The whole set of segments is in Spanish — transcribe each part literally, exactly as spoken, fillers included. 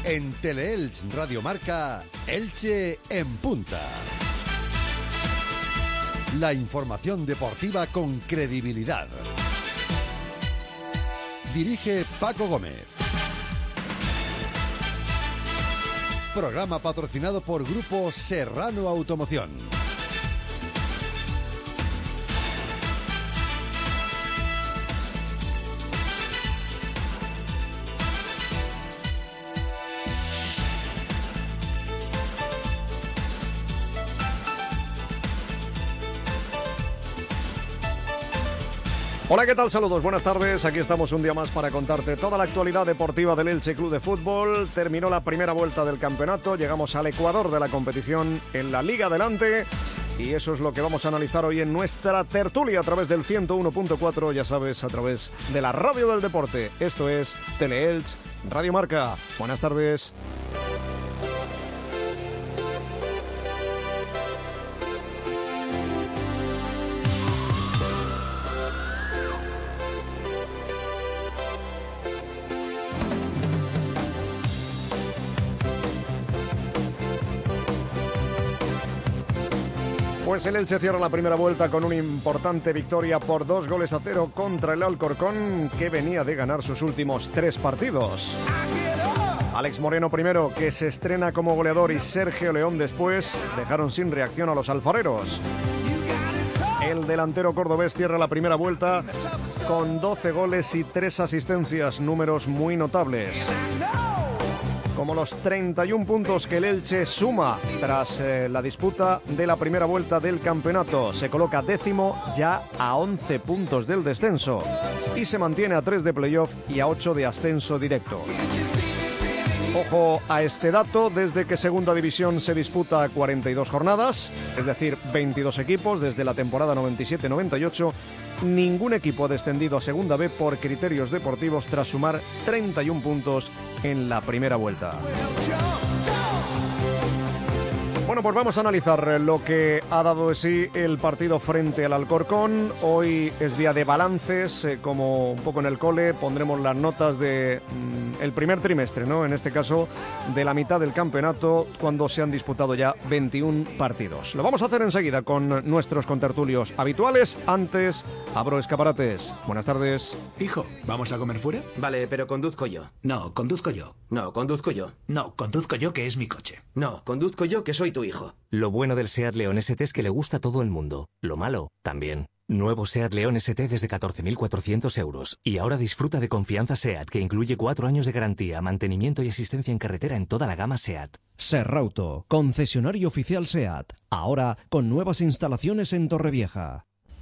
En Teleelch Radio Marca, Elche en punta. La información deportiva con credibilidad. Dirige Paco Gómez. Programa patrocinado por Grupo Serrano Automoción. Hola, ¿qué tal? Saludos, buenas tardes. Aquí estamos un día más para contarte toda la actualidad deportiva del Elche Club de Fútbol. Terminó la primera vuelta del campeonato, llegamos al ecuador de la competición en la Liga Adelante. Y eso es lo que vamos a analizar hoy en nuestra tertulia a través del ciento uno punto cuatro, ya sabes, a través de la radio del deporte. Esto es Teleelch Radio Marca. Buenas tardes. Pues el Elche cierra la primera vuelta con una importante victoria por dos goles a cero contra el Alcorcón, que venía de ganar sus últimos tres partidos. Alex Moreno primero, que se estrena como goleador, y Sergio León después dejaron sin reacción a los alfareros. El delantero cordobés cierra la primera vuelta con doce goles y tres asistencias, números muy notables. Como los treinta y un puntos que el Elche suma tras eh, la disputa de la primera vuelta del campeonato. Se coloca décimo, ya a once puntos del descenso, y se mantiene a tres de playoff y a ocho de ascenso directo. Ojo a este dato: desde que Segunda División se disputa cuarenta y dos jornadas, es decir, veintidós equipos desde la temporada noventa y siete noventa y ocho, ningún equipo ha descendido a Segunda B por criterios deportivos tras sumar treinta y un puntos en la primera vuelta. Bueno, pues vamos a analizar lo que ha dado de sí el partido frente al Alcorcón. Hoy es día de balances, eh, como un poco en el cole, pondremos las notas de mm, el primer trimestre, ¿no? En este caso, de la mitad del campeonato, cuando se han disputado ya veintiún partidos. Lo vamos a hacer enseguida con nuestros contertulios habituales. Antes, abro escaparates. Buenas tardes. Hijo, ¿vamos a comer fuera? Vale, pero conduzco yo. No, conduzco yo. No, conduzco yo. No, conduzco yo, que es mi coche. No, conduzco yo, que soy tu hijo. Lo bueno del SEAT León S T es que le gusta a todo el mundo. Lo malo, también. Nuevo SEAT León S T desde catorce mil cuatrocientos euros. Y ahora disfruta de confianza SEAT, que incluye cuatro años de garantía, mantenimiento y asistencia en carretera en toda la gama SEAT. Serrauto, concesionario oficial SEAT. Ahora con nuevas instalaciones en Torrevieja.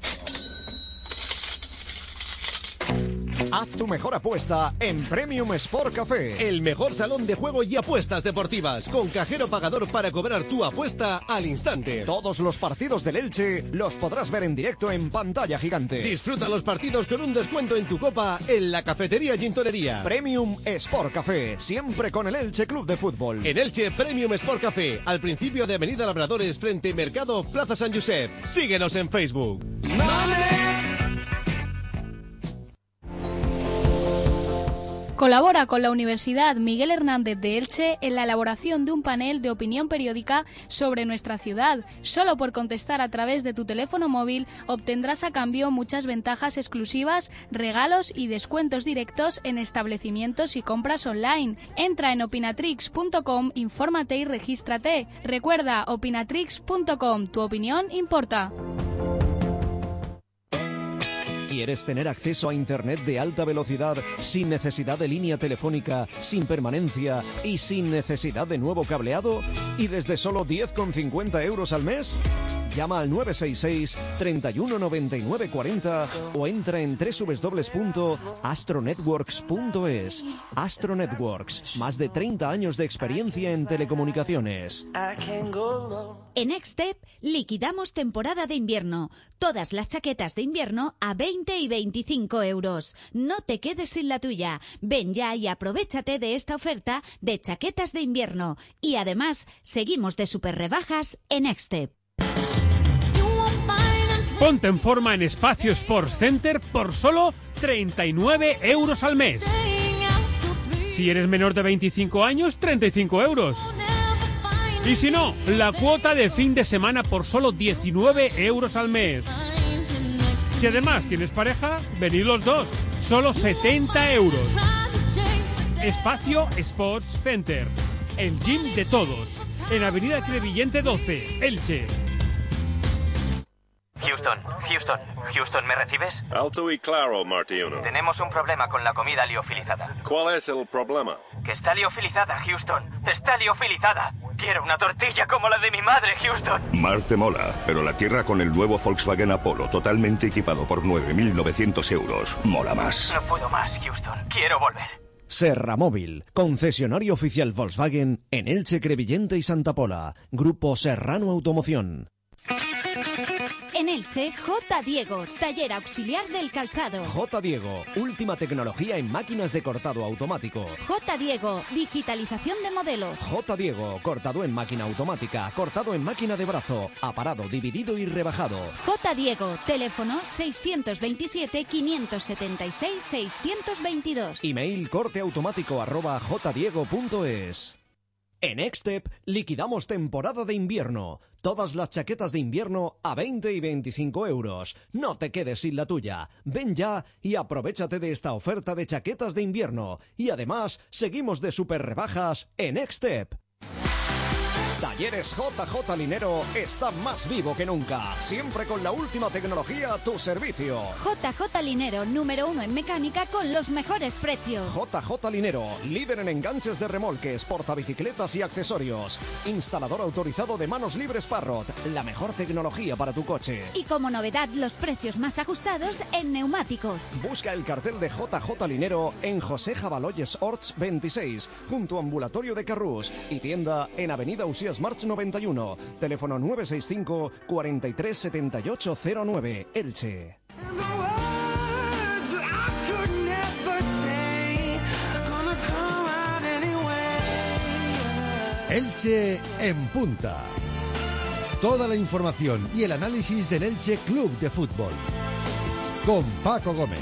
Haz tu mejor apuesta en Premium Sport Café. El mejor salón de juego y apuestas deportivas, con cajero pagador para cobrar tu apuesta al instante. Todos los partidos del Elche los podrás ver en directo en pantalla gigante. Disfruta los partidos con un descuento en tu copa en la cafetería Gintonería. Premium Sport Café, siempre con el Elche Club de Fútbol. En Elche, Premium Sport Café, al principio de Avenida Labradores, frente Mercado Plaza San Josep. Síguenos en Facebook. ¡Vale! Colabora con la Universidad Miguel Hernández de Elche en la elaboración de un panel de opinión periódica sobre nuestra ciudad. Solo por contestar a través de tu teléfono móvil obtendrás a cambio muchas ventajas exclusivas, regalos y descuentos directos en establecimientos y compras online. Entra en opinatrix punto com, infórmate y regístrate. Recuerda, opinatrix punto com, tu opinión importa. ¿Quieres tener acceso a Internet de alta velocidad sin necesidad de línea telefónica, sin permanencia y sin necesidad de nuevo cableado? ¿Y desde solo diez con cincuenta euros al mes? Llama al nueve seis seis, treinta y uno, noventa y nueve, cuarenta o entra en doble u doble u doble u punto astronetworks punto es. Astro Networks, más de treinta años de experiencia en telecomunicaciones. En Extep liquidamos temporada de invierno. Todas las chaquetas de invierno a veinte y veinticinco euros. No te quedes sin la tuya. Ven ya y aprovéchate de esta oferta de chaquetas de invierno. Y además, seguimos de super rebajas en Extep. Ponte en forma en Espacio Sports Center por solo treinta y nueve euros al mes. Si eres menor de veinticinco años, treinta y cinco euros. Y si no, la cuota de fin de semana por solo diecinueve euros al mes. Si además tienes pareja, venid los dos, solo setenta euros. Espacio Sports Center, el gym de todos, en Avenida Crevillente doce, Elche. Houston, Houston, Houston, ¿me recibes? Alto y claro, Martí uno. Tenemos un problema con la comida liofilizada. ¿Cuál es el problema? Que está liofilizada, Houston. Está liofilizada. Quiero una tortilla como la de mi madre, Houston. Marte mola, pero la tierra con el nuevo Volkswagen Apollo, totalmente equipado por nueve mil novecientos euros, mola más. No puedo más, Houston. Quiero volver. Serra Móvil, concesionario oficial Volkswagen en Elche, Crevillente y Santa Pola. Grupo Serrano Automoción. En Elche, J. Diego, taller auxiliar del calzado. J. Diego, última tecnología en máquinas de cortado automático. J. Diego, digitalización de modelos. J. Diego, cortado en máquina automática, cortado en máquina de brazo, aparado, dividido y rebajado. J. Diego, teléfono seiscientos veintisiete, quinientos setenta y seis, seiscientos veintidós. Email corteautomático arroba jdiego punto es. En Extep liquidamos temporada de invierno. Todas las chaquetas de invierno a veinte y veinticinco euros. No te quedes sin la tuya. Ven ya y aprovéchate de esta oferta de chaquetas de invierno. Y además, seguimos de super rebajas en Extep. Talleres J J Linero está más vivo que nunca. Siempre con la última tecnología a tu servicio. J J Linero, número uno en mecánica con los mejores precios. J J Linero, líder en enganches de remolques, portabicicletas y accesorios. Instalador autorizado de manos libres Parrot. La mejor tecnología para tu coche. Y como novedad, los precios más ajustados en neumáticos. Busca el cartel de J J Linero en José Jabaloyes Orts veintiséis, junto a Ambulatorio de Carrús, y tienda en Avenida Usías March noventa y uno, teléfono nueve seis cinco, cuarenta y tres, setenta y ocho cero nueve, Elche. Elche en punta. Toda la información y el análisis del Elche Club de Fútbol. Con Paco Gómez.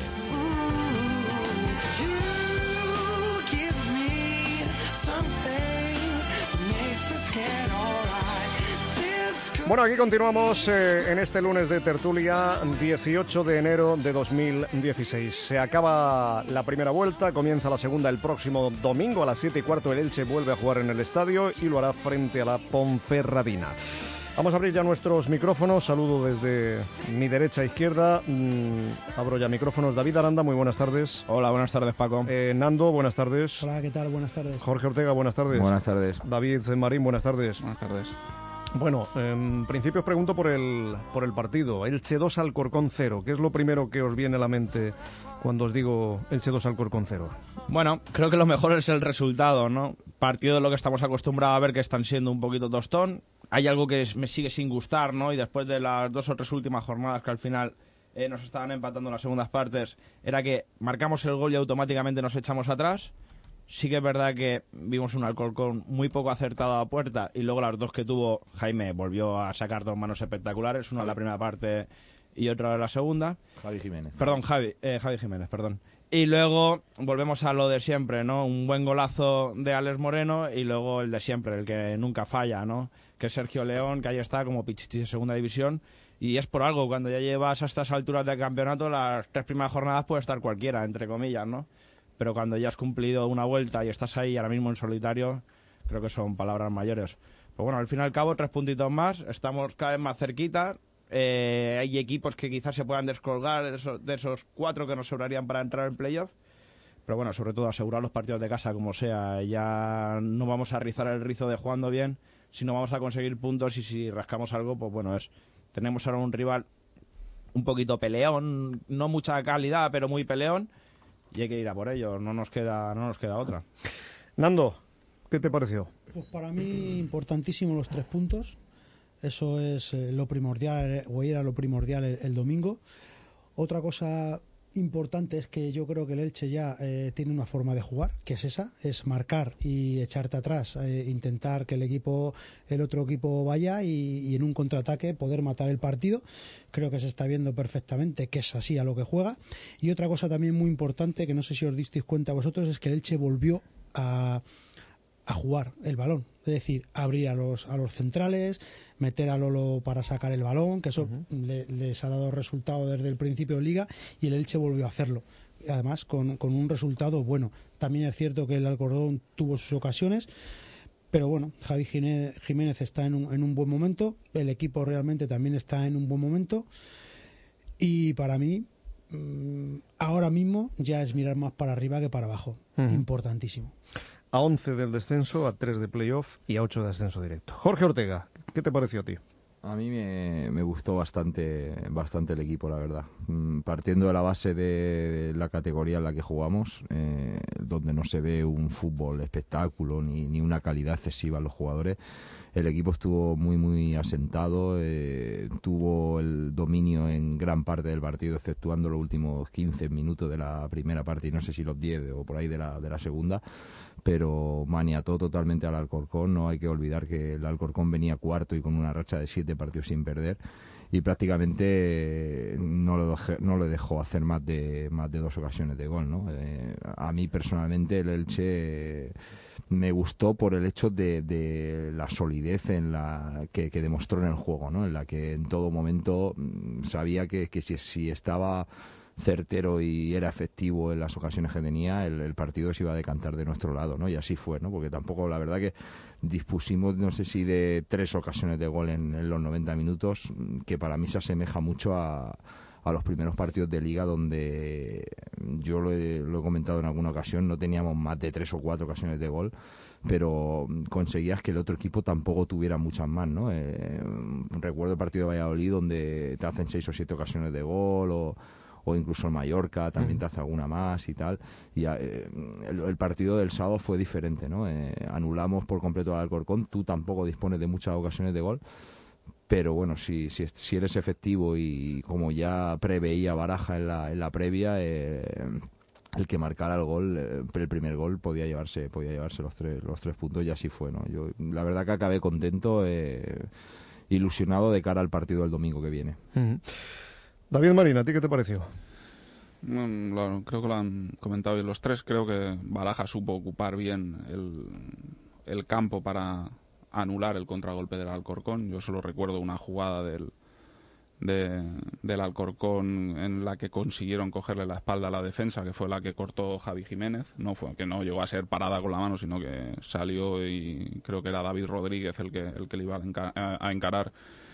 Bueno, aquí continuamos eh, en este lunes de tertulia, dieciocho de enero de dos mil dieciséis. Se acaba la primera vuelta, comienza la segunda el próximo domingo a las siete y cuarto. El Elche vuelve a jugar en el estadio y lo hará frente a la Ponferradina. Vamos a abrir ya nuestros micrófonos. Saludo desde mi derecha a izquierda. Mm, abro ya micrófonos. David Aranda, muy buenas tardes. Hola, buenas tardes, Paco. Eh, Nando, buenas tardes. Hola, ¿qué tal? Buenas tardes. Jorge Ortega, buenas tardes. Buenas tardes. David Marín, buenas tardes. Buenas tardes. Bueno, en principio os pregunto por el, por el partido. Elche dos, Alcorcón cero. ¿Qué es lo primero que os viene a la mente cuando os digo Elche dos, Alcorcón cero? Bueno, creo que lo mejor es el resultado, ¿no? Partido de lo que estamos acostumbrados a ver que están siendo un poquito tostón. Hay algo que me sigue sin gustar, ¿no? Y después de las dos o tres últimas jornadas que al final eh, nos estaban empatando en las segundas partes, era que marcamos el gol y automáticamente nos echamos atrás. Sí que es verdad que vimos un Alcorcón muy poco acertado a puerta y luego las dos que tuvo Jaime volvió a sacar dos manos espectaculares, una en la primera parte y otra en la segunda. Javi Jiménez. Perdón, Javi, eh, Javi Jiménez, perdón. Y luego volvemos a lo de siempre, ¿no? Un buen golazo de Alex Moreno y luego el de siempre, el que nunca falla, ¿no? Que es Sergio León, que ahí está como pichichi de segunda división. Y es por algo, cuando ya llevas a estas alturas del campeonato, las tres primeras jornadas puede estar cualquiera, entre comillas, ¿no? Pero cuando ya has cumplido una vuelta y estás ahí ahora mismo en solitario, creo que son palabras mayores. Pues bueno, al fin y al cabo, tres puntitos más, estamos cada vez más cerquita. Eh, hay equipos que quizás se puedan descolgar de esos, de esos cuatro que nos sobrarían para entrar en playoff. Pero bueno, sobre todo asegurar los partidos de casa como sea. Ya no vamos a rizar el rizo de jugando bien, sino vamos a conseguir puntos y si rascamos algo, pues bueno, es tenemos ahora un rival un poquito peleón, no mucha calidad, pero muy peleón. Y hay que ir a por ello, no nos queda, no nos queda otra. Nando, ¿qué te pareció? Pues para mí importantísimo los tres puntos. Eso es eh, lo primordial, o era lo primordial el, el domingo. Otra cosa importante es que yo creo que el Elche ya eh, tiene una forma de jugar, que es esa, es marcar y echarte atrás, eh, intentar que el equipo, el otro equipo vaya y, y en un contraataque poder matar el partido. Creo que se está viendo perfectamente que es así a lo que juega. Y otra cosa también muy importante, que no sé si os disteis cuenta vosotros, es que el Elche volvió a, a jugar el balón. Es decir, abrir a los, a los centrales, meter a Lolo para sacar el balón, que eso uh-huh. le, les ha dado resultado desde el principio de Liga, y el Elche volvió a hacerlo. Además, con, con un resultado bueno. También es cierto que el Alcorcón tuvo sus ocasiones, pero bueno, Javi Jiménez está en un, en un buen momento, el equipo realmente también está en un buen momento, y para mí, mmm, ahora mismo ya es mirar más para arriba que para abajo. Uh-huh. Importantísimo. A once del descenso, a tres de playoff y a ocho de descenso directo. Jorge Ortega, ¿qué te pareció a ti? A mí me, me gustó bastante, bastante el equipo, la verdad. Partiendo de la base de la categoría en la que jugamos, eh, donde no se ve un fútbol espectáculo ni, ni una calidad excesiva en los jugadores, el equipo estuvo muy, muy asentado, eh, tuvo el dominio en gran parte del partido, exceptuando los últimos quince minutos de la primera parte y no sé si los diez o por ahí de la, de la segunda, pero maniató totalmente al Alcorcón. No hay que olvidar que el Alcorcón venía cuarto y con una racha de siete partidos sin perder, y prácticamente no lo dejó, no le dejó hacer más de más de dos ocasiones de gol, ¿no? Eh, a mí personalmente el Elche me gustó por el hecho de, de la solidez en la que, que demostró en el juego, ¿no? En la que en todo momento sabía que, que si, si estaba certero y era efectivo en las ocasiones que tenía, el, el partido se iba a decantar de nuestro lado, ¿no? Y así fue, ¿no? Porque tampoco, la verdad que dispusimos, no sé si de tres ocasiones de gol en, en los noventa minutos, que para mí se asemeja mucho a, a los primeros partidos de Liga, donde yo lo he, lo he comentado en alguna ocasión, no teníamos más de tres o cuatro ocasiones de gol, pero conseguías que el otro equipo tampoco tuviera muchas más, ¿no? Eh, recuerdo el partido de Valladolid, donde te hacen seis o siete ocasiones de gol, o o incluso el Mallorca también te hace alguna más y tal, y eh, el, el partido del sábado fue diferente, ¿no? Eh, anulamos por completo al Alcorcón, tú tampoco dispones de muchas ocasiones de gol, pero bueno, si, si, si eres efectivo y como ya preveía Baraja en la, en la previa, eh, el que marcara el gol, eh, el primer gol, podía llevarse podía llevarse los tres, los tres puntos, y así fue, ¿no? Yo la verdad que acabé contento, eh, ilusionado de cara al partido del domingo que viene. Uh-huh. David Marín, ¿a ti qué te pareció? Bueno, lo, creo que lo han comentado bien los tres. Creo que Baraja supo ocupar bien el, el campo para anular el contragolpe del Alcorcón. Yo solo recuerdo una jugada del, de, del Alcorcón en la que consiguieron cogerle la espalda a la defensa, que fue la que cortó Javi Jiménez. No fue que no llegó a ser parada con la mano, sino que salió y creo que era David Rodríguez el que, el que le iba a, enca- a encarar.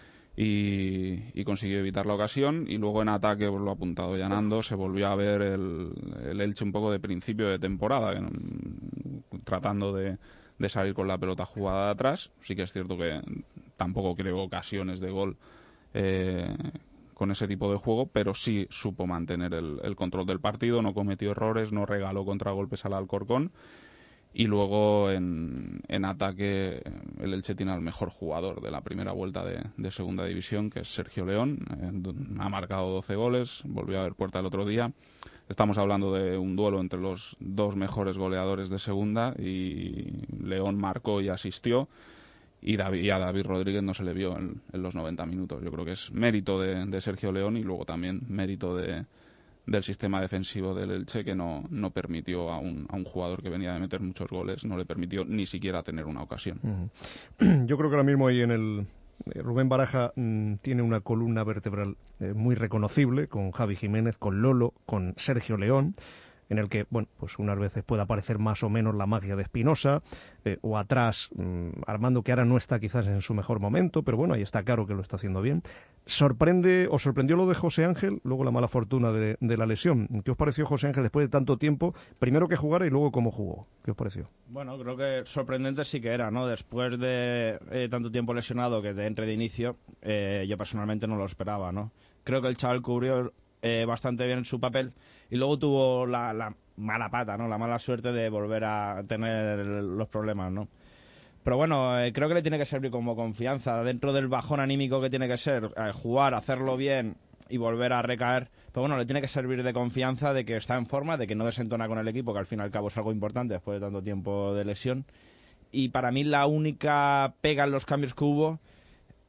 Y, y consiguió evitar la ocasión, y luego en ataque, pues lo ha apuntado ya Nando, se volvió a ver el, el Elche un poco de principio de temporada, que, tratando de, de salir con la pelota jugada de atrás. Sí que es cierto que tampoco creó ocasiones de gol eh, con ese tipo de juego, pero sí supo mantener el, el control del partido, no cometió errores, no regaló contragolpes al Alcorcón. Y luego en, en ataque el Elche tiene al mejor jugador de la primera vuelta de, de segunda división, que es Sergio León. Eh, ha marcado doce goles, volvió a ver puerta el otro día. Estamos hablando de un duelo entre los dos mejores goleadores de segunda, y León marcó y asistió, y, David, y a David Rodríguez no se le vio en, en los noventa minutos. Yo creo que es mérito de, de Sergio León, y luego también mérito de del sistema defensivo del Elche, que no, no permitió a un, a un jugador que venía de meter muchos goles, no le permitió ni siquiera tener una ocasión. Uh-huh. Yo creo que ahora mismo ahí en el Rubén Baraja mmm, tiene una columna vertebral eh, muy reconocible, con Javi Jiménez, con Lolo, con Sergio León, en el que, bueno, pues unas veces puede aparecer más o menos la magia de Espinosa, eh, o atrás mmm, Armando, que ahora no está quizás en su mejor momento, pero bueno, ahí está claro que lo está haciendo bien. Sorprende, o sorprendió lo de José Ángel, luego la mala fortuna de, de la lesión. ¿Qué os pareció José Ángel después de tanto tiempo? Primero que jugara y luego cómo jugó. ¿Qué os pareció? Bueno, creo que sorprendente sí que era, ¿no? Después de eh, tanto tiempo lesionado, que de entre de inicio, eh, yo personalmente no lo esperaba, ¿no? Creo que el chaval cubrió eh, bastante bien su papel, y luego tuvo la, la mala pata, ¿no? La mala suerte de volver a tener los problemas, ¿no? Pero bueno, eh, creo que le tiene que servir como confianza dentro del bajón anímico que tiene que ser, eh, jugar, hacerlo bien y volver a recaer. Pero bueno, le tiene que servir de confianza, de que está en forma, de que no desentona con el equipo, que al fin y al cabo es algo importante después de tanto tiempo de lesión. Y para mí la única pega en los cambios que hubo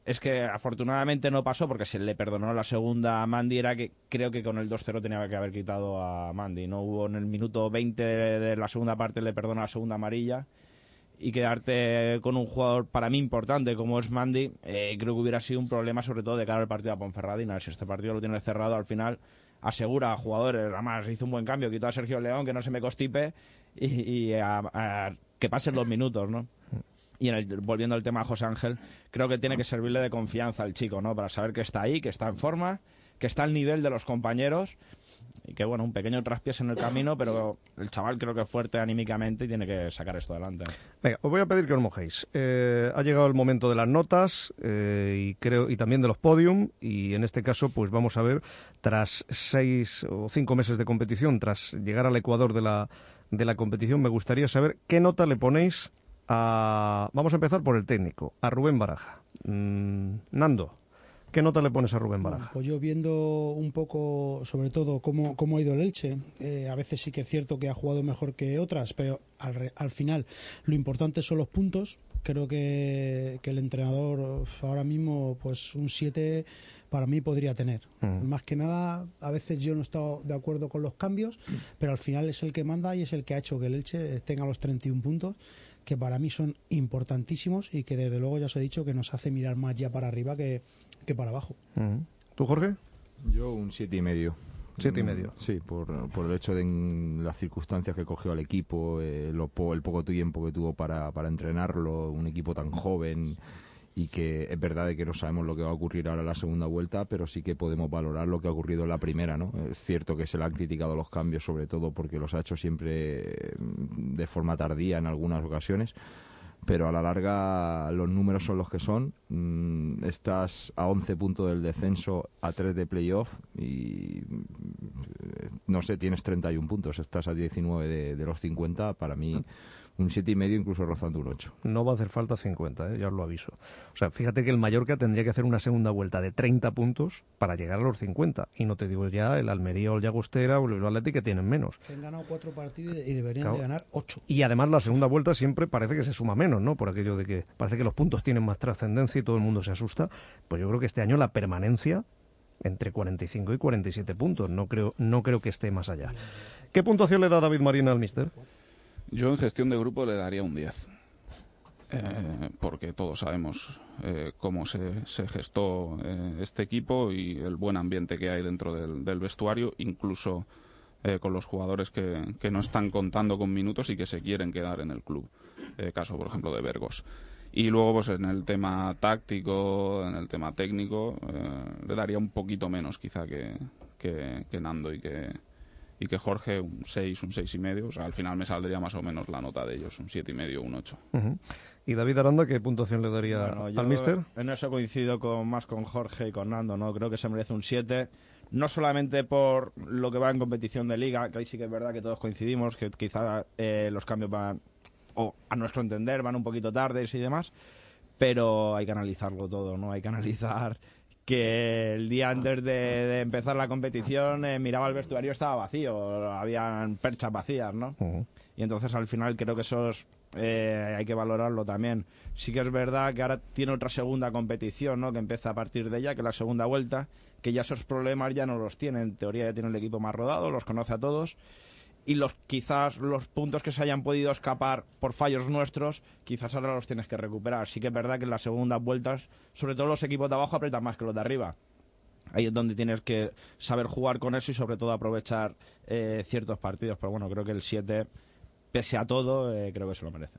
es que afortunadamente no pasó porque se le perdonó la segunda a Mandy. Era que creo que con el dos cero tenía que haber quitado a Mandy. No hubo en el minuto veinte de la segunda parte, le perdona la segunda amarilla. Y quedarte con un jugador para mí importante como es Mandy, eh, creo que hubiera sido un problema, sobre todo de cara al partido a Ponferradina. Si este partido lo tiene cerrado, al final asegura a jugadores. Además, hizo un buen cambio, quitó a Sergio León, que no se me constipe, y, y a, a, que pasen los minutos, ¿no? Y en el, volviendo al tema de José Ángel, creo que tiene que servirle de confianza al chico, ¿no? Para saber que está ahí, que está en forma, que está al nivel de los compañeros y que, bueno, un pequeño traspiés en el camino, pero el chaval creo que es fuerte anímicamente y tiene que sacar esto adelante. Venga, os voy a pedir que os mojéis. Eh, ha llegado el momento de las notas eh, y creo y también de los podium, y en este caso pues vamos a ver, tras seis o cinco meses de competición, tras llegar al Ecuador de la, de la competición, me gustaría saber qué nota le ponéis a... Vamos a empezar por el técnico, a Rubén Baraja. Mm, Nando, ¿qué nota le pones a Rubén Baraja? Bueno, pues yo viendo un poco, sobre todo, cómo, cómo ha ido el Elche, eh, a veces sí que es cierto que ha jugado mejor que otras, pero al, al final lo importante son los puntos. Creo que, que el entrenador ahora mismo, pues un siete para mí podría tener. Mm. Más que nada, a veces yo no he estado de acuerdo con los cambios, mm. pero al final es el que manda y es el que ha hecho que el Elche tenga los treinta y un puntos, que para mí son importantísimos y que desde luego ya os he dicho que nos hace mirar más ya para arriba que, que para abajo. Mm. ¿Tú, Jorge? Yo un siete y medio. Siete y medio. Sí, por, por el hecho de en las circunstancias que cogió al equipo, eh, lo, el poco tiempo que tuvo para, para entrenarlo, un equipo tan joven, y que es verdad de que no sabemos lo que va a ocurrir ahora en la segunda vuelta, pero sí que podemos valorar lo que ha ocurrido en la primera, ¿no? Es cierto que se le han criticado los cambios, sobre todo porque los ha hecho siempre de forma tardía en algunas ocasiones, pero a la larga los números son los que son. Mm, estás a once puntos del descenso, a tres de playoff y no sé, tienes treinta y un puntos, estás a diecinueve de, de los cincuenta. Para mí un siete y medio, incluso rozando un ocho. No va a hacer falta cincuenta, ¿eh? Ya os lo aviso. O sea, fíjate que el Mallorca tendría que hacer una segunda vuelta de treinta puntos para llegar a los cincuenta. Y no te digo ya el Almería o el Llagostera o el Atleti, que tienen menos. Que han ganado cuatro partidos y deberían claro. de ganar ocho. Y además la segunda vuelta siempre parece que se suma menos, ¿no? Por aquello de que parece que los puntos tienen más trascendencia y todo el mundo se asusta. Pues yo creo que este año la permanencia entre cuarenta y cinco y cuarenta y siete puntos. No creo, no creo que esté más allá. ¿Qué puntuación le da David Marina al míster? Yo en gestión de grupo le daría un diez, eh, porque todos sabemos eh, cómo se, se gestó eh, este equipo y el buen ambiente que hay dentro del, del vestuario, incluso eh, con los jugadores que, que no están contando con minutos y que se quieren quedar en el club, eh, caso por ejemplo de Vergos. Y luego pues en el tema táctico, en el tema técnico, eh, le daría un poquito menos quizá que, que, que Nando y que... y que Jorge un seis, un seis y medio, o sea, al final me saldría más o menos la nota de ellos, un siete y medio, un ocho. Uh-huh. ¿Y David Aranda qué puntuación le daría bueno, al míster? En eso coincido con, más con Jorge y con Nando, ¿no? Creo que se merece un siete, no solamente por lo que va en competición de liga, que ahí sí que es verdad que todos coincidimos, que quizá eh, los cambios van, o a nuestro entender, van un poquito tardes y demás, pero hay que analizarlo todo, ¿no? Hay que analizar que el día antes de, de empezar la competición eh, miraba el vestuario, estaba vacío, habían perchas vacías, ¿no? Uh-huh. Y entonces al final creo que eso es, eh, hay que valorarlo también. Sí que es verdad que ahora tiene otra segunda competición, ¿no? Que empieza a partir de ella, que es la segunda vuelta, que ya esos problemas ya no los tiene, en teoría ya tiene el equipo más rodado, los conoce a todos. Y los quizás los puntos que se hayan podido escapar por fallos nuestros, quizás ahora los tienes que recuperar. Sí que es verdad que en las segundas vueltas, sobre todo los equipos de abajo apretan más que los de arriba. Ahí es donde tienes que saber jugar con eso y sobre todo aprovechar eh, ciertos partidos. Pero bueno, creo que el siete, pese a todo, eh, creo que se lo merece.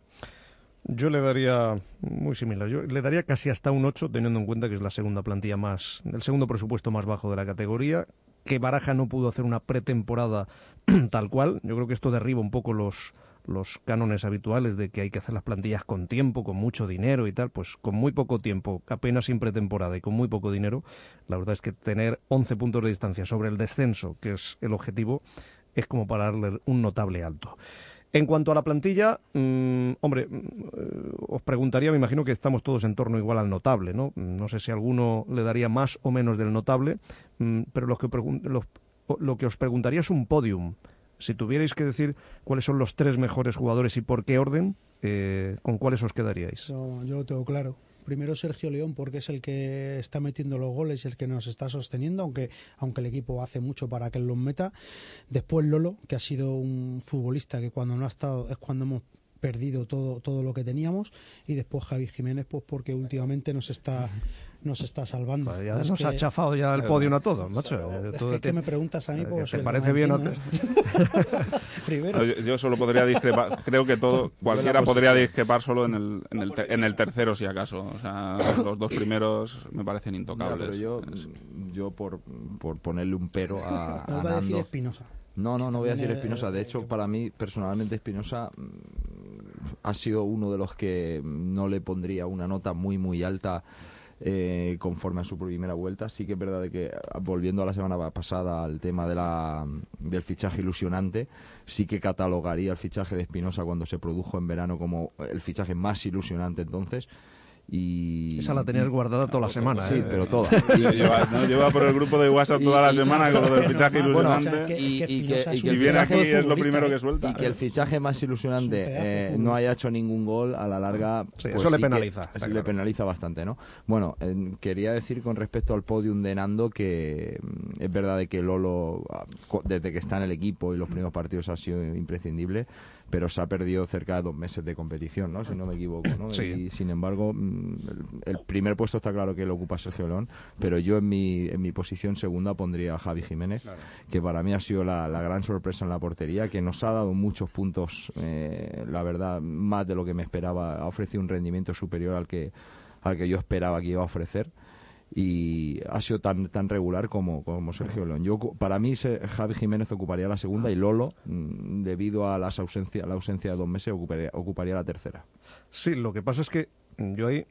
Yo le daría muy similar. Yo le daría casi hasta un ocho, teniendo en cuenta que es la segunda plantilla más, el segundo presupuesto más bajo de la categoría, que Baraja no pudo hacer una pretemporada tal cual. Yo creo que esto derriba un poco los, los cánones habituales de que hay que hacer las plantillas con tiempo, con mucho dinero y tal. Pues con muy poco tiempo, apenas sin pretemporada y con muy poco dinero, la verdad es que tener once puntos de distancia sobre el descenso, que es el objetivo, es como para darle un notable alto. En cuanto a la plantilla, mmm, hombre, eh, os preguntaría, me imagino que estamos todos en torno igual al notable, ¿no? No sé si alguno le daría más o menos del notable, mmm, pero lo que, lo, lo que os preguntaría es un podium. Si tuvierais que decir cuáles son los tres mejores jugadores y por qué orden, eh, ¿con cuáles os quedaríais? No, yo lo tengo claro. Primero Sergio León, porque es el que está metiendo los goles y el que nos está sosteniendo, aunque, aunque el equipo hace mucho para que él los meta. Después Lolo, que ha sido un futbolista que cuando no ha estado es cuando hemos perdido todo todo lo que teníamos, y después Javi Jiménez, pues porque últimamente nos está nos está salvando. Pues ya es nos que, ha chafado ya el podio a todos, macho. Es Tú que, te, que me preguntas a mí, pues ¿te no parece bien? entiendo, ¿no? Primero. Yo, yo solo podría discrepar, creo que todo, cualquiera podría discrepar solo en el, en el, te, en el tercero, si acaso. O sea, los dos primeros me parecen intocables. Mira, pero yo, yo por, por ponerle un pero a, Nos a va a decir Nando... Espinosa. No, no, no voy a decir También, Espinosa. De hecho, para mí, personalmente, Espinosa ha sido uno de los que no le pondría una nota muy, muy alta eh, conforme a su primera vuelta. Sí que es verdad de que, volviendo a la semana pasada al tema de la, del fichaje ilusionante, sí que catalogaría el fichaje de Espinosa cuando se produjo en verano como el fichaje más ilusionante entonces. Y esa la tenías guardada toda la semana, sí, ¿eh? pero toda. Lleva, ¿no? Lleva por el grupo de WhatsApp toda la semana con lo del fichaje ilusionante. Bueno, y, y, que, y, que y viene aquí y es lo primero que suelta. Y que el fichaje más ilusionante eh, no haya hecho ningún gol, a la larga sí, pues eso sí le penaliza. Que, le penaliza bastante, ¿no? Bueno, eh, quería decir con respecto al podium de Nando que mm, es verdad de que Lolo, desde que está en el equipo y los primeros partidos, ha sido imprescindible, pero se ha perdido cerca de dos meses de competición, ¿no? Si no me equivoco, ¿no? Sí. Y sin embargo, el, el primer puesto está claro que lo ocupa Sergio León, pero yo en mi en mi posición segunda pondría a Javi Jiménez, claro, que para mí ha sido la, la gran sorpresa en la portería, que nos ha dado muchos puntos, eh, la verdad, más de lo que me esperaba. Ha ofrecido un rendimiento superior al que al que yo esperaba que iba a ofrecer, y ha sido tan tan regular como, como Sergio León. Yo, para mí, Javi Jiménez ocuparía la segunda y Lolo, debido a las ausencia, la ausencia de dos meses, ocuparía, ocuparía la tercera. Sí, lo que pasa es que yo ahí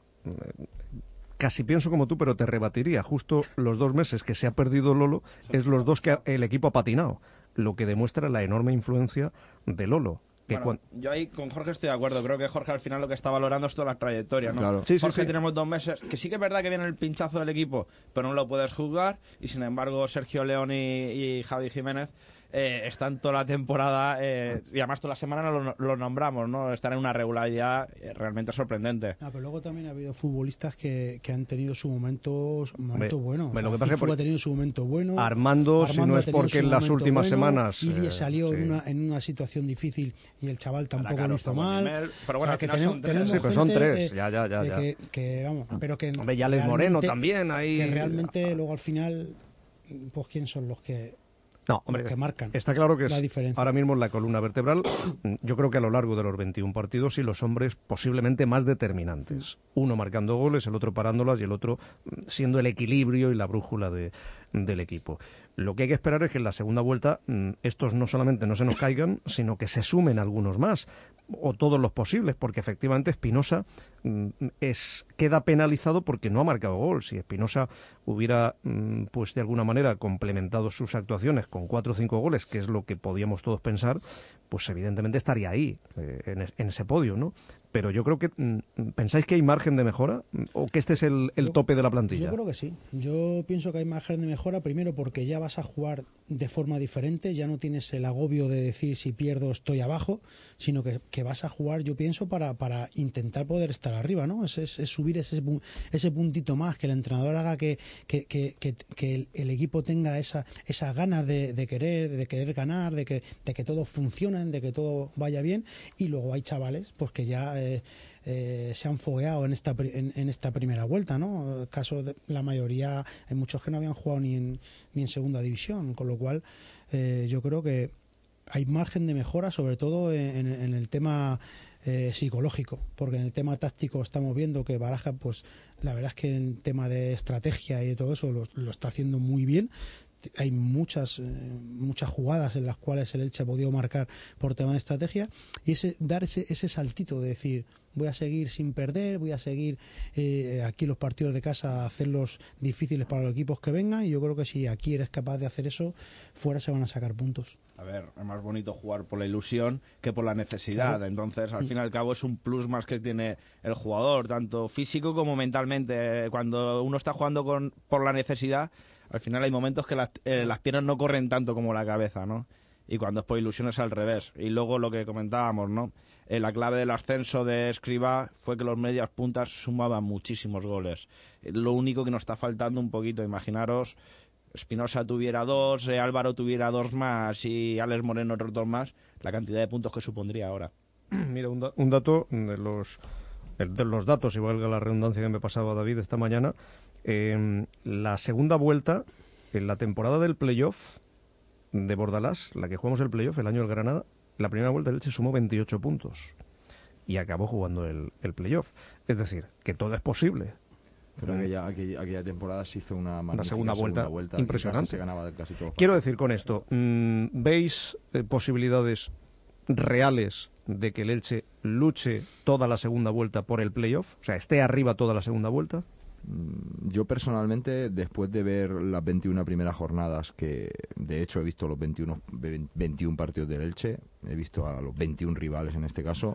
casi pienso como tú, pero te rebatiría. Justo los dos meses que se ha perdido Lolo es los dos que el equipo ha patinado, lo que demuestra la enorme influencia de Lolo. Bueno, cuando... Yo ahí con Jorge estoy de acuerdo. Creo que Jorge al final lo que está valorando es toda la trayectoria, ¿no? Claro. Sí, Jorge sí, sí. tenemos dos meses, que sí que es verdad que viene el pinchazo del equipo, pero no lo puedes juzgar, y sin embargo Sergio León y, y Javi Jiménez eh, están toda la temporada, eh, y además toda la semana lo, lo nombramos, ¿no? Están en una regularidad realmente sorprendente. Ah, pero luego también ha habido futbolistas que, que han tenido su momento, momento me, bueno. Me, o sea, lo que pasa Cifu que ha tenido su momento bueno. Armando, Armando si no es porque en las últimas bueno, semanas... Ilie eh, salió sí. en, una, en una situación difícil y el chaval tampoco claro, lo hizo mal. Nivel, pero bueno, o sea, que tenemos, tenemos, sí, pero son tres. Eh, ya, ya, ya. ya. Que, que, vamos, pero que... Hombre, ya Les Moreno también ahí... Que realmente luego al final, pues quién son los que... No, hombre, que marcan está claro que la es, diferencia. Ahora mismo la columna vertebral, yo creo que a lo largo de los veintiún partidos, y los hombres posiblemente más determinantes. Uno marcando goles, el otro parándolas y el otro siendo el equilibrio y la brújula de, del equipo. Lo que hay que esperar es que en la segunda vuelta estos no solamente no se nos caigan, sino que se sumen algunos más, o todos los posibles, porque efectivamente Espinosa es queda penalizado porque no ha marcado gol. Si Espinosa hubiera, pues de alguna manera, complementado sus actuaciones con cuatro o cinco goles, que es lo que podíamos todos pensar, pues evidentemente estaría ahí, eh, en, en ese podio, ¿no? Pero yo creo que... ¿Pensáis que hay margen de mejora? ¿O que este es el, el yo, tope de la plantilla? Yo creo que sí. Yo pienso que hay margen de mejora, primero porque ya vas a jugar de forma diferente, ya no tienes el agobio de decir si pierdo estoy abajo, sino que, que vas a jugar, yo pienso, para, para intentar poder estar arriba, ¿no? Es, es, es subir ese, ese puntito más, que el entrenador haga que, que, que, que, que el, el equipo tenga esa, esas ganas de, de querer de querer ganar, de que, de que todo funcione, de que todo vaya bien, y luego hay chavales pues que ya eh, eh, se han fogueado en esta en, en esta primera vuelta, ¿no? Caso de la mayoría, hay muchos que no habían jugado ni en ni en segunda división, con lo cual eh, yo creo que hay margen de mejora, sobre todo en, en el tema eh, psicológico, porque en el tema táctico estamos viendo que Baraja, pues la verdad es que en el tema de estrategia y de todo eso lo, lo está haciendo muy bien. Hay muchas eh, muchas jugadas en las cuales el Elche ha podido marcar por tema de estrategia, y ese dar ese, ese saltito de decir voy a seguir sin perder, voy a seguir eh, aquí los partidos de casa, hacerlos difíciles para los equipos que vengan, y yo creo que si aquí eres capaz de hacer eso, fuera se van a sacar puntos. A ver, es más bonito jugar por la ilusión que por la necesidad. Claro. Entonces, al fin y al cabo, es un plus más que tiene el jugador, tanto físico como mentalmente. Cuando uno está jugando con por la necesidad, al final hay momentos que las, eh, las piernas no corren tanto como la cabeza, ¿no? y cuando es por ilusión es al revés. Y luego lo que comentábamos, ¿no? Eh, la clave del ascenso de Escribá fue que los medias puntas sumaban muchísimos goles. Eh, lo único que nos está faltando un poquito, imaginaros, Espinosa tuviera dos, eh, Álvaro tuviera dos más y Alex Moreno otros dos más, la cantidad de puntos que supondría ahora. Mira, un, da- un dato de los, el- de los datos, y valga la redundancia que me pasaba David esta mañana, eh, la segunda vuelta en la temporada del playoff de Bordalás, la que jugamos el playoff el año del Granada, la primera vuelta el Elche sumó veintiocho puntos y acabó jugando el, el playoff. Es decir, que todo es posible. Pero aquella, aquella, aquella temporada se hizo una, Una segunda vuelta, vuelta impresionante. Se ganaba casi todo. Quiero decir con esto, mmm, ¿veis eh, posibilidades reales de que el Elche luche toda la segunda vuelta por el playoff? O sea, esté arriba toda la segunda vuelta. Yo personalmente, después de ver las veintiuna primeras jornadas, que de hecho he visto los veintiuno, veintiún partidos del Elche, he visto a los veintiún rivales en este caso,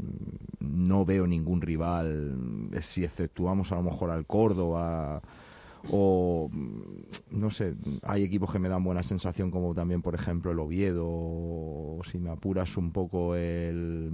no veo ningún rival, si exceptuamos a lo mejor al Córdoba o no sé, hay equipos que me dan buena sensación, como también por ejemplo el Oviedo, o si me apuras un poco el...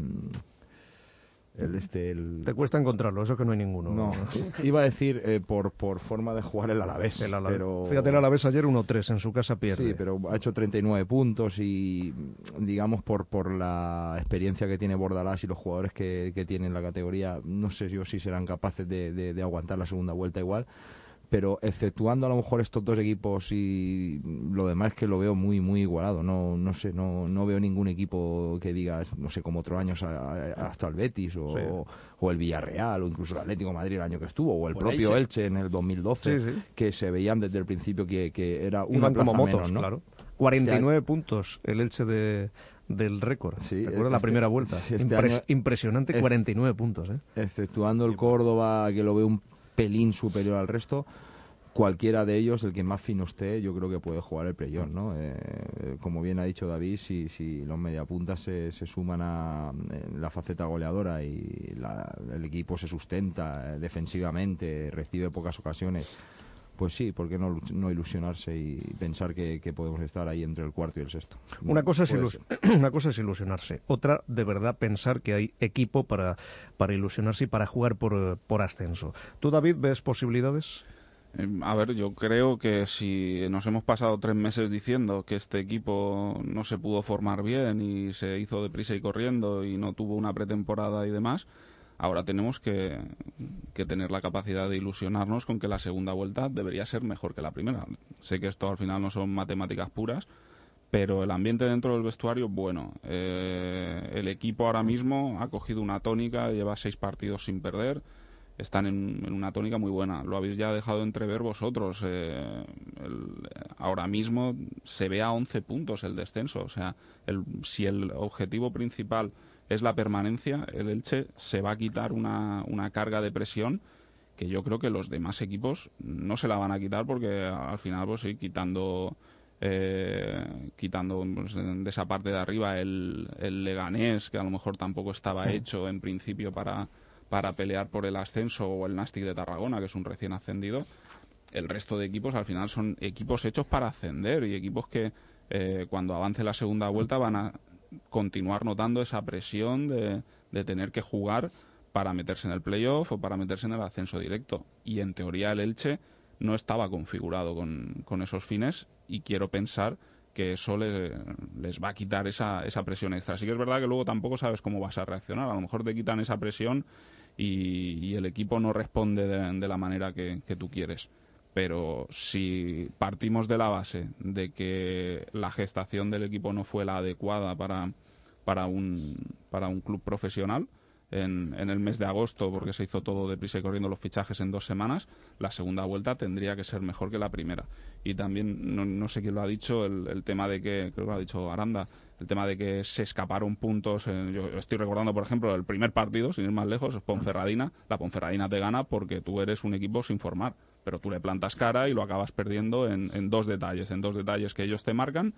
El este, el... Te cuesta encontrarlo, eso que no hay ninguno. No, iba a decir eh, por, por forma de jugar el Alavés. El Alavés. Pero... Fíjate, el Alavés ayer uno tres, en su casa pierde. Sí, pero ha hecho treinta y nueve puntos y, digamos, por, por la experiencia que tiene Bordalás y los jugadores que, que tiene en la categoría, no sé yo si serán capaces de, de, de aguantar la segunda vuelta igual. Pero exceptuando a lo mejor estos dos equipos y lo demás, que lo veo muy muy igualado. No no sé, no no veo ningún equipo que diga, no sé, como otros años a, a, hasta el Betis o, Sí. o, o el Villarreal o incluso el Atlético de Madrid el año que estuvo o el O el propio Elche. Elche en el dos mil doce, Sí, sí. que se veían desde el principio que, que era una Iban plaza como motos, menos, ¿no? claro. cuarenta y nueve puntos el Elche de, del récord. ¿Te acuerdas la este- primera vuelta? sí, este Impres- año- impresionante, es- cuarenta y nueve puntos. ¿eh? Exceptuando el Córdoba, que lo veo un pelín superior al resto, cualquiera de ellos, el que más fino esté, yo creo que puede jugar el playoff, ¿no? Eh, eh, como bien ha dicho David, si, si los mediapuntas se, se suman a eh, la faceta goleadora y la- el equipo se sustenta eh, defensivamente, recibe pocas ocasiones, pues sí, ¿por qué no, no ilusionarse y pensar que, que podemos estar ahí entre el cuarto y el sexto? Una cosa, es Puede ilus- ser. una cosa es ilusionarse, otra de verdad pensar que hay equipo para, para ilusionarse y para jugar por, por ascenso. ¿Tú, David, ves posibilidades? Eh, A ver, yo creo que si nos hemos pasado tres meses diciendo que este equipo no se pudo formar bien y se hizo deprisa y corriendo y no tuvo una pretemporada y demás, ahora tenemos que, que tener la capacidad de ilusionarnos con que la segunda vuelta debería ser mejor que la primera. Sé que esto al final no son matemáticas puras, pero el ambiente dentro del vestuario, bueno, eh, el equipo ahora mismo ha cogido una tónica, lleva seis partidos sin perder, están en, en una tónica muy buena. Lo habéis ya dejado entrever vosotros. Eh, el- ahora mismo se ve a once puntos el descenso. O sea, el, si el objetivo principal es la permanencia, el Elche se va a quitar una, una carga de presión que yo creo que los demás equipos no se la van a quitar, porque al final, pues sí, quitando... Eh, quitando pues, de esa parte de arriba el, el Leganés, que a lo mejor tampoco estaba hecho en principio para, para pelear por el ascenso, o el Nastic de Tarragona, que es un recién ascendido, el resto de equipos al final son equipos hechos para ascender y equipos que eh, cuando avance la segunda vuelta van a continuar notando esa presión de, de tener que jugar para meterse en el playoff o para meterse en el ascenso directo. Y en teoría el Elche no estaba configurado con, con esos fines, y quiero pensar que eso le- les va a quitar esa, esa presión extra. Sí que es verdad que luego tampoco sabes cómo vas a reaccionar. A lo mejor te quitan esa presión y, y el equipo no responde de, de la manera que, que tú quieres. Pero si partimos de la base de que la gestación del equipo no fue la adecuada para, para, un, para un club profesional, en, en el mes de agosto, porque se hizo todo deprisa y corriendo los fichajes en dos semanas, la segunda vuelta tendría que ser mejor que la primera. Y también, no, no sé quién lo ha dicho, el, el tema de que, creo que lo ha dicho Aranda, el tema de que se escaparon puntos. En, yo estoy recordando, por ejemplo, el primer partido, sin ir más lejos, es Ponferradina. La Ponferradina te gana porque tú eres un equipo sin formar, pero tú le plantas cara y lo acabas perdiendo en, en dos detalles, en dos detalles que ellos te marcan.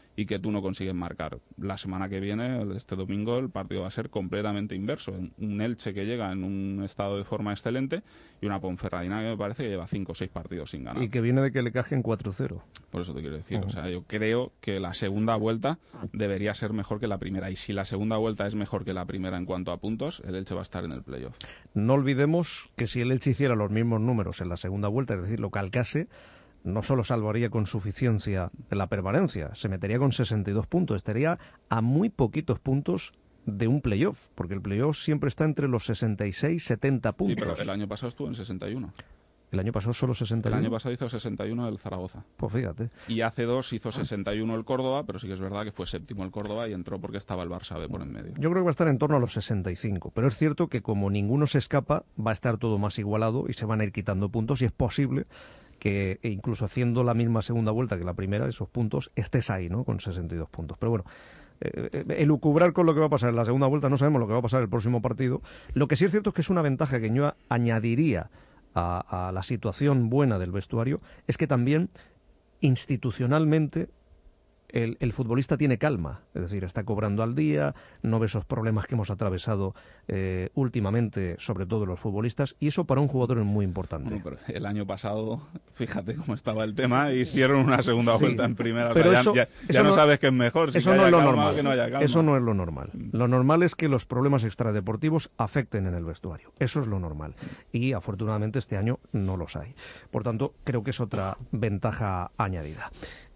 y que tú no consigues marcar. La semana que viene, este domingo, el partido va a ser completamente inverso. Un Elche que llega en un estado de forma excelente y una Ponferradina que me parece que lleva cinco o seis partidos sin ganar. Y que viene de que le cajen cuatro cero. Por eso te quiero decir, Uh-huh. o sea, yo creo que la segunda vuelta debería ser mejor que la primera, y si la segunda vuelta es mejor que la primera en cuanto a puntos, el Elche va a estar en el playoff. No olvidemos que si el Elche hiciera los mismos números en la segunda vuelta, es decir, lo calcase, no solo salvaría con suficiencia en la permanencia, se metería con sesenta y dos puntos, estaría a muy poquitos puntos de un playoff, porque el playoff siempre está entre los sesenta y seis, setenta puntos. Sí, pero el año pasado estuvo en sesenta y uno. El año pasado solo sesenta y uno. El año pasado hizo sesenta y uno el Zaragoza. Pues fíjate. Y hace dos hizo sesenta y uno el Córdoba, pero sí que es verdad que fue séptimo el Córdoba y entró porque estaba el Barça B por en medio. Yo creo que va a estar en torno a los sesenta y cinco, pero es cierto que como ninguno se escapa, va a estar todo más igualado y se van a ir quitando puntos, y es posible que incluso haciendo la misma segunda vuelta que la primera, esos puntos, estés ahí, ¿no? Con sesenta y dos puntos. Pero bueno, eh, elucubrar con lo que va a pasar en la segunda vuelta, no sabemos lo que va a pasar en el próximo partido. Lo que sí es cierto es que es una ventaja que yo añadiría a, a la situación buena del vestuario, es que también institucionalmente El, el futbolista tiene calma, es decir, está cobrando al día, no ve esos problemas que hemos atravesado eh, últimamente, sobre todo los futbolistas, y eso para un jugador es muy importante. Bueno, pero el año pasado, fíjate cómo estaba el tema, hicieron una segunda Sí, vuelta en primera, pero o sea, eso, ya, ya, eso ya no, no sabes qué es mejor, si eso que no haya es lo calma normal. o que no haya calma. Eso no es lo normal. Lo normal es que los problemas extradeportivos afecten en el vestuario. Eso es lo normal. Y afortunadamente este año no los hay. Por tanto, creo que es otra ventaja añadida.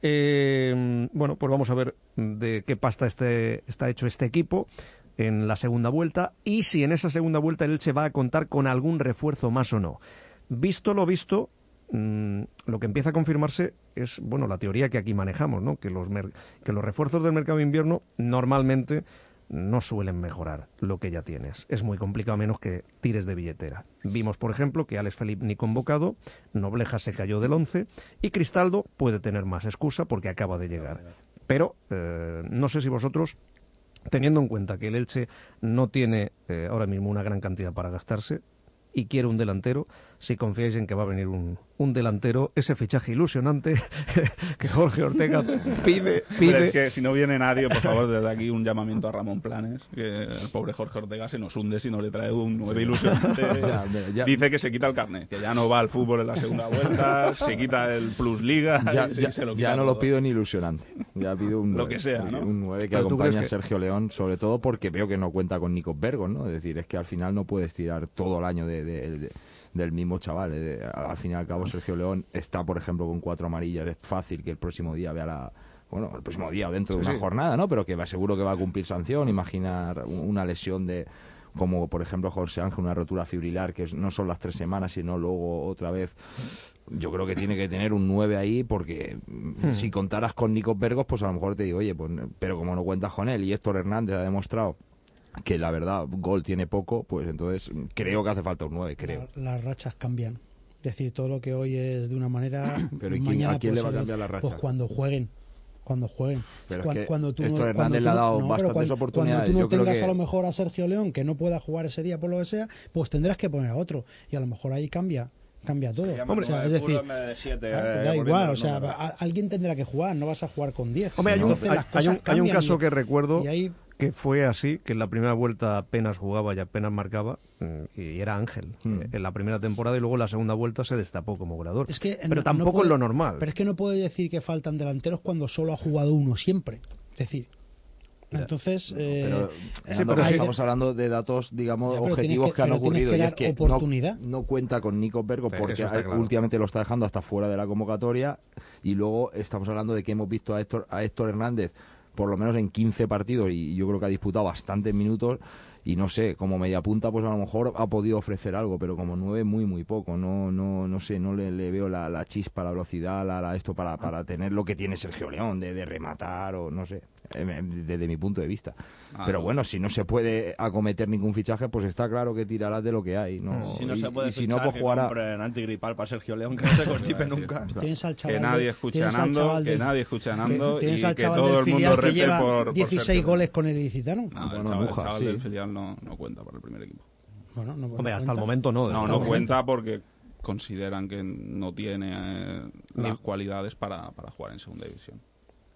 Eh, bueno, pues vamos a ver de qué pasta este, está hecho este equipo en la segunda vuelta y si en esa segunda vuelta el Elche va a contar con algún refuerzo más o no. Visto lo visto, mmm, lo que empieza a confirmarse es, bueno, la teoría que aquí manejamos, ¿no? Que los, mer- que los refuerzos del mercado de invierno normalmente no suelen mejorar lo que ya tienes. Es muy complicado, a menos que tires de billetera. Vimos, por ejemplo, que Alex Felip ni convocado, Nobleja se cayó del once y Cristaldo puede tener más excusa porque acaba de llegar. Pero eh, no sé si vosotros, teniendo en cuenta que el Elche no tiene eh, ahora mismo una gran cantidad para gastarse y quiere un delantero, si confiáis en que va a venir un, un delantero, ese fichaje ilusionante que Jorge Ortega pide, pide. Pero es que si no viene nadie, por favor, desde aquí un llamamiento a Ramón Planes, que el pobre Jorge Ortega se nos hunde si no le trae un nueve ilusionante. Ya, ya. Dice que se quita el carnet, que ya no va al fútbol en la segunda vuelta, se quita el Plus Liga, Ya, y ya, se lo quita ya no todo. lo pido ni ilusionante. Ya pido un Lo nueve, que sea, ¿no? Un nueve que Pero tú acompañe crees que- a Sergio León, sobre todo porque veo que no cuenta con Nico Bergos, ¿no? Es decir, es que al final no puedes tirar todo el año de, de- de- del mismo chaval. Eh, Al fin y al cabo, Sergio León está, por ejemplo, con cuatro amarillas. Es fácil que el próximo día vea la... Bueno, el próximo día o dentro de Sí, una sí. jornada, ¿no? Pero que va seguro que va a cumplir sanción. Imaginar un- una lesión de... Como, por ejemplo, José Ángel, una rotura fibrilar, que no son las tres semanas, sino luego otra vez... Yo creo que tiene que tener un nueve ahí porque Hmm. si contaras con Nico Bergos, pues a lo mejor te digo, oye, pues pero como no cuentas con él y Héctor Hernández ha demostrado que la verdad gol tiene poco, pues entonces creo que hace falta un nueve, creo. La- las rachas cambian. Es decir, todo lo que hoy es de una manera, Pero ¿y quién- mañana a quién puede le va a ser de- cambiar la racha? Pues cuando jueguen. Cuando jueguen. Pero es Cuan- que cuando tú no- Héctor cuando Hernández tú le ha no- dado no, pero bastantes cuando- oportunidades. Cuando tú no Yo creo tengas que- a lo mejor a Sergio León, que no pueda jugar ese día por lo que sea, pues tendrás que poner a otro. Y a lo mejor ahí cambia cambia todo. Hombre, O sea, es decir, siete, da eh, igual, o volviendo sea, al número. a- alguien tendrá que jugar, no vas a jugar con diez. Hombre, hay un, Entonces hay- las hay cosas un- hay un cambian caso y- que recuerdo y ahí que fue así, que en la primera vuelta apenas jugaba y apenas marcaba, mm, y era Ángel Hmm. eh, en la primera temporada, y luego en la segunda vuelta se destapó como goleador. Es que pero no- tampoco no puede- es lo normal. Pero es que no puede decir que faltan delanteros cuando solo ha jugado uno siempre. Es decir, entonces... eh, Pero, eh, Fernando, hay- estamos hablando de datos, digamos, Ya, pero objetivos tienes que, que- han pero tienes ocurrido. que y dar es que oportunidad. No, no cuenta con Nico Bergos Sí, porque eso está hay- claro. últimamente lo está dejando hasta fuera de la convocatoria. Y luego estamos hablando de que hemos visto a Héctor, a Héctor Hernández por lo menos en quince partidos y yo creo que ha disputado bastantes minutos. Y no sé, como media punta, pues a lo mejor ha podido ofrecer algo, pero como nueve, muy, muy poco. No no no sé, no le, le veo la, la chispa, la velocidad, la, la- esto para, para tener lo que tiene Sergio León, de, de rematar o no sé, eh, desde mi punto de vista. Ah, pero no. bueno, si no se puede acometer ningún fichaje, pues está claro que tirarás de lo que hay. ¿no? Si no y, se puede y si fichar, no, pues que jugará. compren antigripal para Sergio León, que no se constipe nunca. Tienes al chaval Que nadie del- escuche tienes a al Nando, chaval que del- nadie escuche a Nando tienes y al que chaval todo del el mundo filial que rete lleva por, por dieciséis Sergio. goles con el ilicitano. No, el Bueno, chaval, el Muja, chaval sí. del filial no, no cuenta para el primer equipo. Bueno, no, Hombre, no hasta cuenta. el momento no. No, hasta no el momento. cuenta porque consideran que no tiene eh, las Ni- cualidades para, para jugar en segunda división. Que no-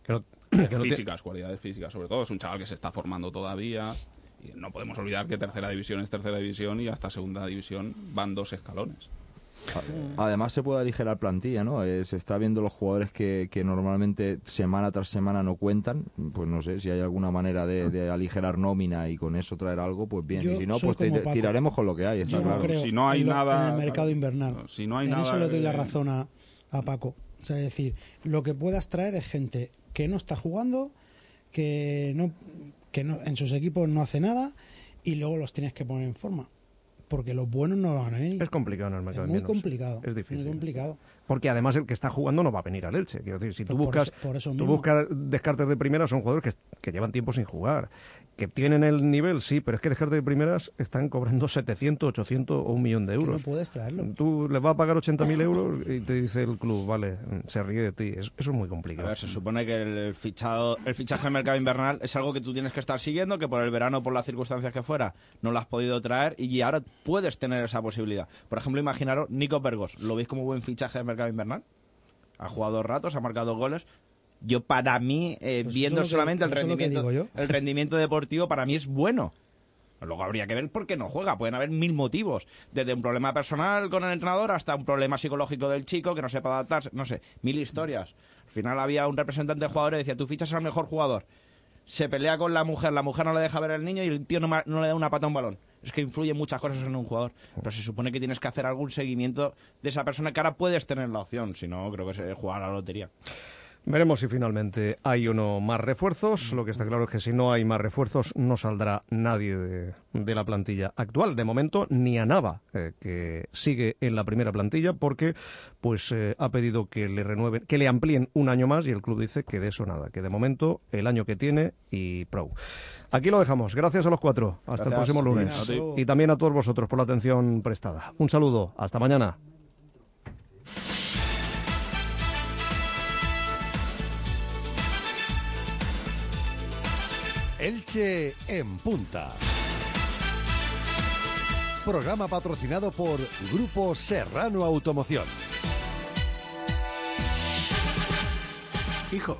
físicas, cualidades físicas sobre todo. Es un chaval que se está formando todavía. Y no podemos olvidar que tercera división es tercera división y hasta segunda división van dos escalones. Además se puede aligerar plantilla, ¿no? Eh, se está viendo los jugadores que, que normalmente semana tras semana no cuentan. Pues no sé si hay alguna manera de, de aligerar nómina y con eso traer algo, pues bien. Yo y si no, soy pues como te, tiraremos con lo que hay. Está Yo no claro. creo Si no hay en lo- nada- en el mercado invernal. Si no hay en nada, eso le doy la eh, razón a, a Paco. O sea, es decir, lo que puedas traer es gente que no está jugando, que no, que no en sus equipos no hace nada y luego los tienes que poner en forma. Porque los buenos no van a venir. Es complicado en el mercado Es muy de invierno, complicado. Es difícil. Muy complicado. Porque además el que está jugando no va a venir al Elche. Quiero decir, si tú Pues por buscas, eso- por eso tú mismo. buscas descartes de primeras, son jugadores que, que llevan tiempo sin jugar. Que tienen el nivel, sí, pero es que descartes de primeras están cobrando setecientos, ochocientos o un millón de Que euros. no puedes traerlo. Tú les vas a pagar ochenta mil euros y te dice el club, vale, se ríe de ti. Es- eso es muy A complicado. ver, se supone que el fichado, el fichaje del mercado invernal es algo que tú tienes que estar siguiendo, que por el verano, por las circunstancias que fuera, no lo has podido traer y ahora puedes tener esa posibilidad. Por ejemplo, imaginaros Nico Bergos, ¿lo veis como buen fichaje del mercado invernal? Ha jugado dos ratos, ha marcado dos goles. Yo, para mí, eh, Pues viendo eso es lo que- solamente el eso es lo que rendimiento, digo yo. el rendimiento deportivo, para mí es bueno. Luego habría que ver por qué no juega. Pueden haber mil motivos. Desde un problema personal con el entrenador hasta un problema psicológico del chico que no sepa adaptarse. No sé, mil historias. Al final había un representante de jugadores que decía, tú fichas al mejor jugador. Se pelea con la mujer, la mujer no le deja ver al niño y el tío no, ma- no le da una pata a un balón. Es que influyen muchas cosas en un jugador. Pero se supone que tienes que hacer algún seguimiento de esa persona que ahora puedes tener la opción. Si no, creo que se juega a la lotería. Veremos si finalmente hay o no más refuerzos. Lo que está claro es que si no hay más refuerzos no saldrá nadie de, de la plantilla actual. De momento ni a Nava, eh, que sigue en la primera plantilla porque pues eh, ha pedido que le renueven, que le amplíen un año más y el club dice que de eso nada, que de momento el año que tiene y pro. Aquí lo dejamos. Gracias a los cuatro. Hasta el Gracias. próximo lunes. A ti. Y también a todos vosotros por la atención prestada. Un saludo. Hasta mañana. Elche en Punta. Programa patrocinado por Grupo Serrano Automoción. Hijo,